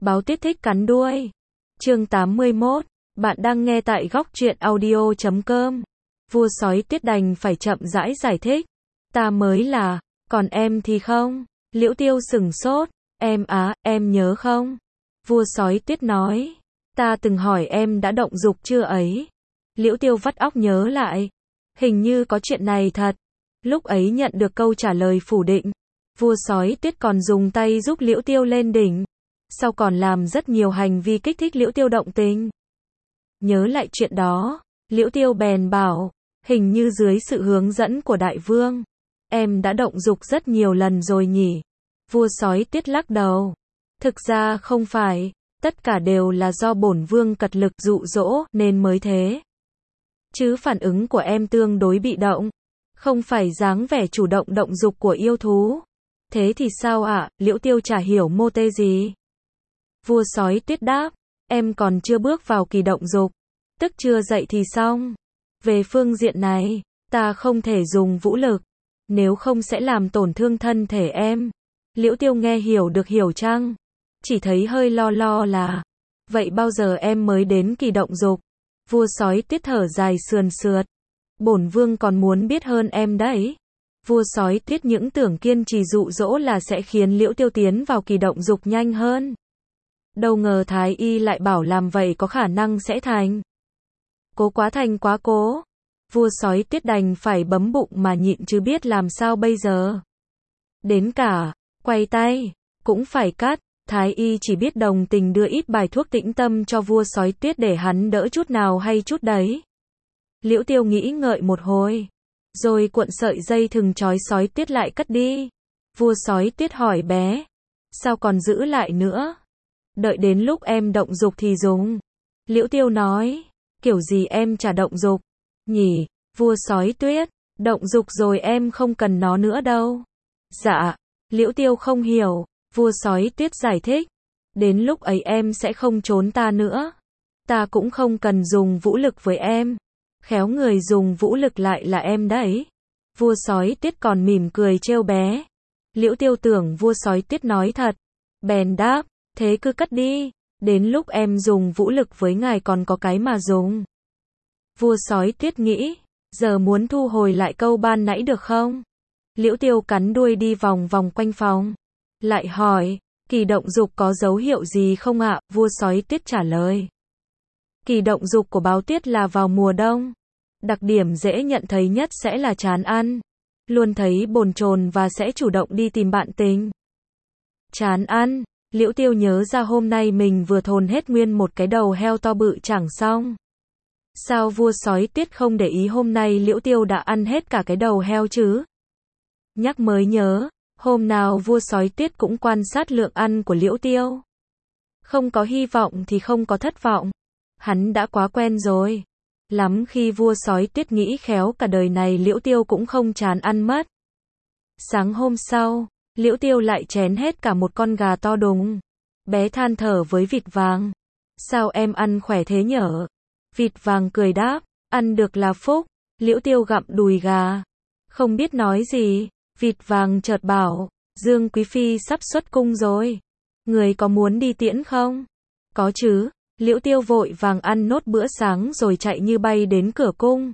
Báo Tuyết thích cắn đuôi. Chương 81. Bạn đang nghe tại góc truyện audio.com. Vua sói Tuyết đành phải chậm rãi giải thích. Ta mới là, còn em thì không. Liễu Tiêu sửng sốt. Em á, em nhớ không? Vua sói Tuyết nói. Ta từng hỏi em đã động dục chưa ấy. Liễu Tiêu vắt óc nhớ lại. Hình như có chuyện này thật. Lúc ấy nhận được câu trả lời phủ định. Vua sói Tuyết còn dùng tay giúp Liễu Tiêu lên đỉnh. Sau còn làm rất nhiều hành vi kích thích Liễu Tiêu động tình. Nhớ lại chuyện đó, Liễu Tiêu bèn bảo, hình như dưới sự hướng dẫn của đại vương, em đã động dục rất nhiều lần rồi nhỉ? Vua sói Tuyết lắc đầu. Thực ra không phải, tất cả đều là do bổn vương cật lực dụ dỗ nên mới thế. Chứ phản ứng của em tương đối bị động, không phải dáng vẻ chủ động động dục của yêu thú. Thế thì sao ạ? Liễu Tiêu chả hiểu mô tê gì. Vua sói Tuyết đáp, em còn chưa bước vào kỳ động dục, tức chưa dậy thì xong. Về phương diện này, ta không thể dùng vũ lực, nếu không sẽ làm tổn thương thân thể em. Liễu Tiêu nghe hiểu được hiểu chăng? Chỉ thấy hơi lo là, vậy bao giờ em mới đến kỳ động dục? Vua sói Tuyết thở dài sườn sượt. Bổn vương còn muốn biết hơn em đấy. Vua sói Tuyết những tưởng kiên trì dụ dỗ là sẽ khiến Liễu Tiêu tiến vào kỳ động dục nhanh hơn. Đâu ngờ Thái Y lại bảo làm vậy có khả năng sẽ thành. Cố quá thành quá cố. Vua sói Tuyết đành phải bấm bụng mà nhịn chứ biết làm sao bây giờ. Đến cả, quay tay, cũng phải cắt. Thái Y chỉ biết đồng tình đưa ít bài thuốc tĩnh tâm cho vua sói Tuyết để hắn đỡ chút nào hay chút đấy. Liễu Tiêu nghĩ ngợi một hồi, rồi cuộn sợi dây thừng trói sói Tuyết lại cất đi. Vua sói Tuyết hỏi bé, sao còn giữ lại nữa? Đợi đến lúc em động dục thì dùng. Liễu Tiêu nói, kiểu gì em chả động dục nhỉ? Vua sói Tuyết, động dục rồi em không cần nó nữa đâu. Dạ. Liễu Tiêu không hiểu. Vua sói Tuyết giải thích, đến lúc ấy em sẽ không trốn ta nữa. Ta cũng không cần dùng vũ lực với em. Khéo người dùng vũ lực lại là em đấy. Vua sói Tuyết còn mỉm cười trêu bé. Liễu Tiêu tưởng vua sói Tuyết nói thật, bèn đáp, thế cứ cất đi, đến lúc em dùng vũ lực với ngài còn có cái mà dùng. Vua sói Tuyết nghĩ, giờ muốn thu hồi lại câu ban nãy được không? Liễu Tiêu cắn đuôi đi vòng vòng quanh phòng. Lại hỏi, kỳ động dục có dấu hiệu gì không ạ? Vua sói Tuyết trả lời. Kỳ động dục của báo tuyết là vào mùa đông. Đặc điểm dễ nhận thấy nhất sẽ là chán ăn. Luôn thấy bồn chồn và sẽ chủ động đi tìm bạn tình. Chán ăn. Liễu Tiêu nhớ ra hôm nay mình vừa thồn hết nguyên một cái đầu heo to bự chẳng xong. Sao vua sói Tuyết không để ý hôm nay Liễu Tiêu đã ăn hết cả cái đầu heo chứ? Nhắc mới nhớ, hôm nào vua sói Tuyết cũng quan sát lượng ăn của Liễu Tiêu. Không có hy vọng thì không có thất vọng. Hắn đã quá quen rồi. Lắm khi vua sói Tuyết nghĩ khéo cả đời này Liễu Tiêu cũng không chán ăn mất. Sáng hôm sau, Liễu Tiêu lại chén hết cả một con gà to đùng. Bé than thở với vịt vàng. Sao em ăn khỏe thế nhở? Vịt vàng cười đáp, ăn được là phúc. Liễu Tiêu gặm đùi gà. Không biết nói gì, vịt vàng chợt bảo, Dương Quý Phi sắp xuất cung rồi. Người có muốn đi tiễn không? Có chứ. Liễu Tiêu vội vàng ăn nốt bữa sáng rồi chạy như bay đến cửa cung.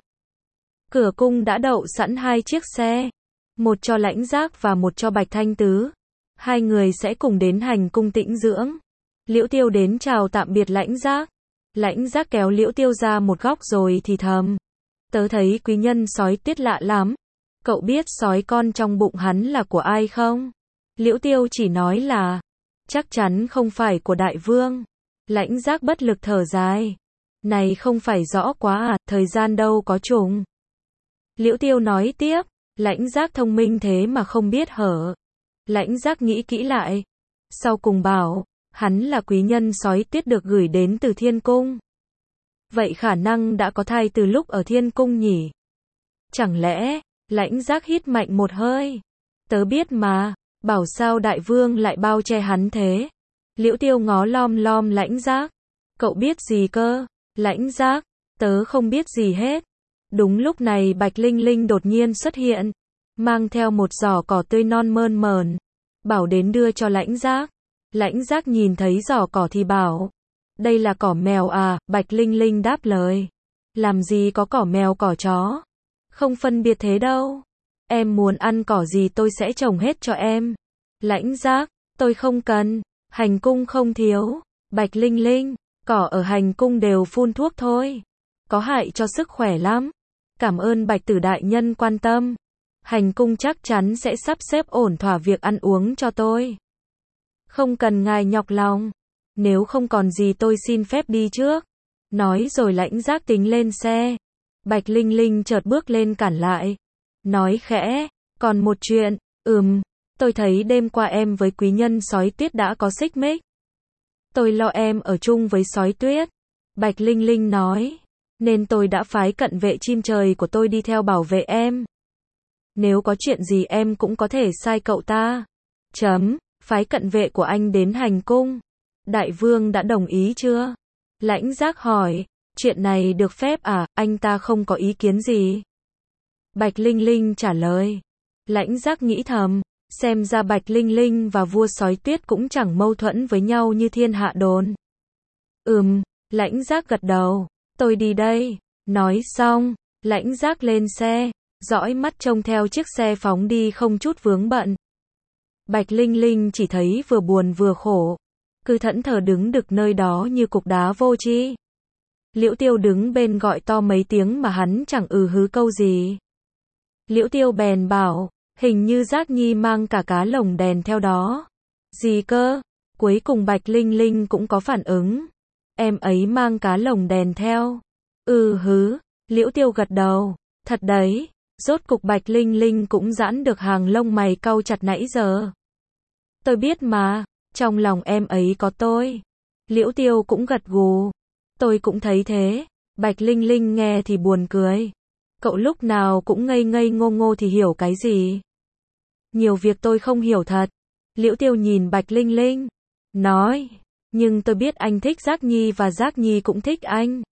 Cửa cung đã đậu sẵn hai chiếc xe. Một cho Lãnh Giác và một cho Bạch Thanh Tứ. Hai người sẽ cùng đến hành cung tĩnh dưỡng. Liễu Tiêu đến chào tạm biệt Lãnh Giác. Lãnh Giác kéo Liễu Tiêu ra một góc rồi thì thầm. Tớ thấy quý nhân sói Tuyết lạ lắm. Cậu biết sói con trong bụng hắn là của ai không? Liễu Tiêu chỉ nói là, chắc chắn không phải của đại vương. Lãnh Giác bất lực thở dài. Này không phải rõ quá à, thời gian đâu có trùng. Liễu Tiêu nói tiếp, Lãnh Giác thông minh thế mà không biết hở. Lãnh Giác nghĩ kỹ lại. Sau cùng bảo, hắn là quý nhân sói Tuyết được gửi đến từ Thiên Cung. Vậy khả năng đã có thai từ lúc ở Thiên Cung nhỉ? Chẳng lẽ, Lãnh Giác hít mạnh một hơi. Tớ biết mà, bảo sao đại vương lại bao che hắn thế? Liễu Tiêu ngó lom lom Lãnh Giác. Cậu biết gì cơ? Lãnh Giác, tớ không biết gì hết. Đúng lúc này Bạch Linh Linh đột nhiên xuất hiện, mang theo một giỏ cỏ tươi non mơn mởn, bảo đến đưa cho Lãnh Giác. Lãnh Giác nhìn thấy giỏ cỏ thì bảo, đây là cỏ mèo à, Bạch Linh Linh đáp lời. Làm gì có cỏ mèo cỏ chó. Không phân biệt thế đâu. Em muốn ăn cỏ gì tôi sẽ trồng hết cho em. Lãnh Giác, tôi không cần, hành cung không thiếu. Bạch Linh Linh, cỏ ở hành cung đều phun thuốc thôi. Có hại cho sức khỏe lắm. Cảm ơn Bạch Tử đại nhân quan tâm. Hành cung chắc chắn sẽ sắp xếp ổn thỏa việc ăn uống cho tôi. Không cần ngài nhọc lòng. Nếu không còn gì tôi xin phép đi trước. Nói rồi Lãnh Giác tính lên xe. Bạch Linh Linh chợt bước lên cản lại. Nói khẽ, còn một chuyện, tôi thấy đêm qua em với quý nhân sói tuyết đã có xích mích. Tôi lo em ở chung với sói tuyết. Bạch Linh Linh nói, nên tôi đã phái cận vệ chim trời của tôi đi theo bảo vệ em. Nếu có chuyện gì em cũng có thể sai cậu ta. Phái cận vệ của anh đến hành cung. Đại vương đã đồng ý chưa? Lãnh Giác hỏi, chuyện này được phép à, anh ta không có ý kiến gì. Bạch Linh Linh trả lời. Lãnh Giác nghĩ thầm, xem ra Bạch Linh Linh và vua sói tuyết cũng chẳng mâu thuẫn với nhau như thiên hạ đồn. Lãnh Giác gật đầu, tôi đi đây. Nói xong, Lãnh Giác lên xe, dõi mắt trông theo chiếc xe phóng đi không chút vướng bận. Bạch Linh Linh chỉ thấy vừa buồn vừa khổ, cứ thẫn thờ đứng đực nơi đó như cục đá vô tri. Liễu Tiêu đứng bên gọi to mấy tiếng mà hắn chẳng hứ câu gì. Liễu Tiêu bèn bảo, hình như Giác Nhi mang cả cá lồng đèn theo đó. Gì cơ? Cuối cùng Bạch Linh Linh cũng có phản ứng. Em ấy mang cá lồng đèn theo. Liễu Tiêu gật đầu. Thật đấy. Rốt cục Bạch Linh Linh cũng giãn được hàng lông mày cau chặt nãy giờ. Tôi biết mà, trong lòng em ấy có tôi. Liễu Tiêu cũng gật gù. Tôi cũng thấy thế. Bạch Linh Linh nghe thì buồn cười. Cậu lúc nào cũng ngây ngây ngô ngô thì hiểu cái gì? Nhiều việc tôi không hiểu thật. Liễu Tiêu nhìn Bạch Linh Linh, nói, nhưng tôi biết anh thích Giác Nhi và Giác Nhi cũng thích anh.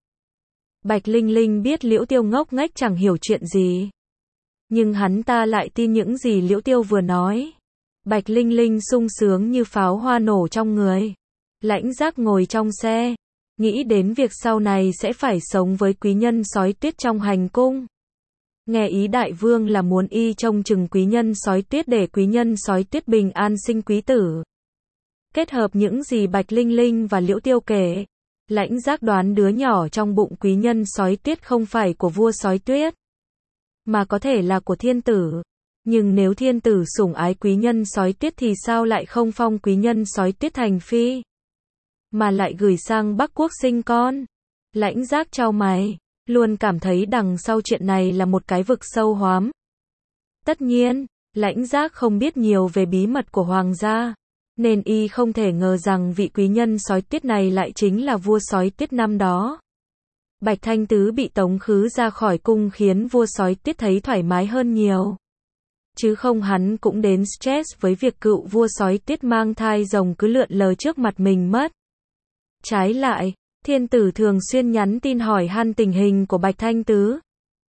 Bạch Linh Linh biết Liễu Tiêu ngốc nghếch chẳng hiểu chuyện gì. Nhưng hắn ta lại tin những gì Liễu Tiêu vừa nói. Bạch Linh Linh sung sướng như pháo hoa nổ trong người. Lãnh Giác ngồi trong xe, nghĩ đến việc sau này sẽ phải sống với quý nhân sói tuyết trong hành cung. Nghe ý đại vương là muốn y trông chừng quý nhân sói tuyết để quý nhân sói tuyết bình an sinh quý tử. Kết hợp những gì Bạch Linh Linh và Liễu Tiêu kể, Lãnh Giác đoán đứa nhỏ trong bụng quý nhân sói tuyết không phải của vua sói tuyết, mà có thể là của thiên tử. Nhưng nếu thiên tử sủng ái quý nhân sói tuyết thì sao lại không phong quý nhân sói tuyết thành phi, mà lại gửi sang Bắc Quốc sinh con? Lãnh Giác chau mày, luôn cảm thấy đằng sau chuyện này là một cái vực sâu hoắm. Tất nhiên, Lãnh Giác không biết nhiều về bí mật của hoàng gia, nên y không thể ngờ rằng vị quý nhân sói tuyết này lại chính là vua sói tuyết năm đó. Bạch Thanh Tứ bị tống khứ ra khỏi cung khiến vua sói tuyết thấy thoải mái hơn nhiều. Chứ không hắn cũng đến stress với việc cựu vua sói tuyết mang thai rồng cứ lượn lờ trước mặt mình mất. Trái lại, thiên tử thường xuyên nhắn tin hỏi han tình hình của Bạch Thanh Tứ.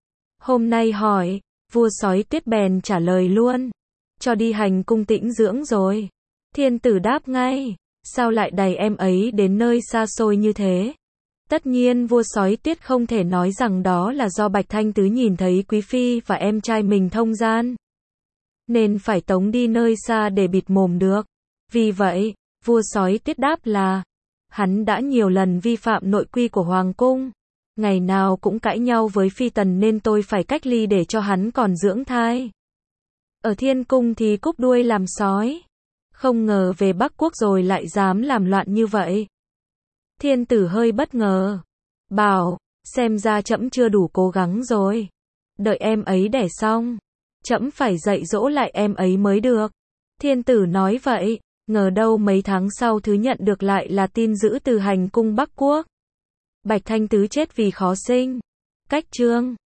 Hôm nay hỏi, vua sói tuyết bèn trả lời luôn. Cho đi hành cung tĩnh dưỡng rồi. Thiên tử đáp ngay, sao lại đẩy em ấy đến nơi xa xôi như thế? Tất nhiên vua sói tuyết không thể nói rằng đó là do Bạch Thanh Tứ nhìn thấy quý phi và em trai mình thông gian, nên phải tống đi nơi xa để bịt mồm được. Vì vậy, vua sói tuyết đáp là, hắn đã nhiều lần vi phạm nội quy của hoàng cung, ngày nào cũng cãi nhau với phi tần nên tôi phải cách ly để cho hắn còn dưỡng thai. Ở thiên cung thì cúp đuôi làm sói, không ngờ về Bắc Quốc rồi lại dám làm loạn như vậy. Thiên tử hơi bất ngờ, bảo, xem ra trẫm chưa đủ cố gắng rồi. Đợi em ấy đẻ xong, trẫm phải dạy dỗ lại em ấy mới được. Thiên tử nói vậy, ngờ đâu mấy tháng sau thứ nhận được lại là tin dữ từ hành cung Bắc Quốc. Bạch Thanh Tứ chết vì khó sinh. Cách chương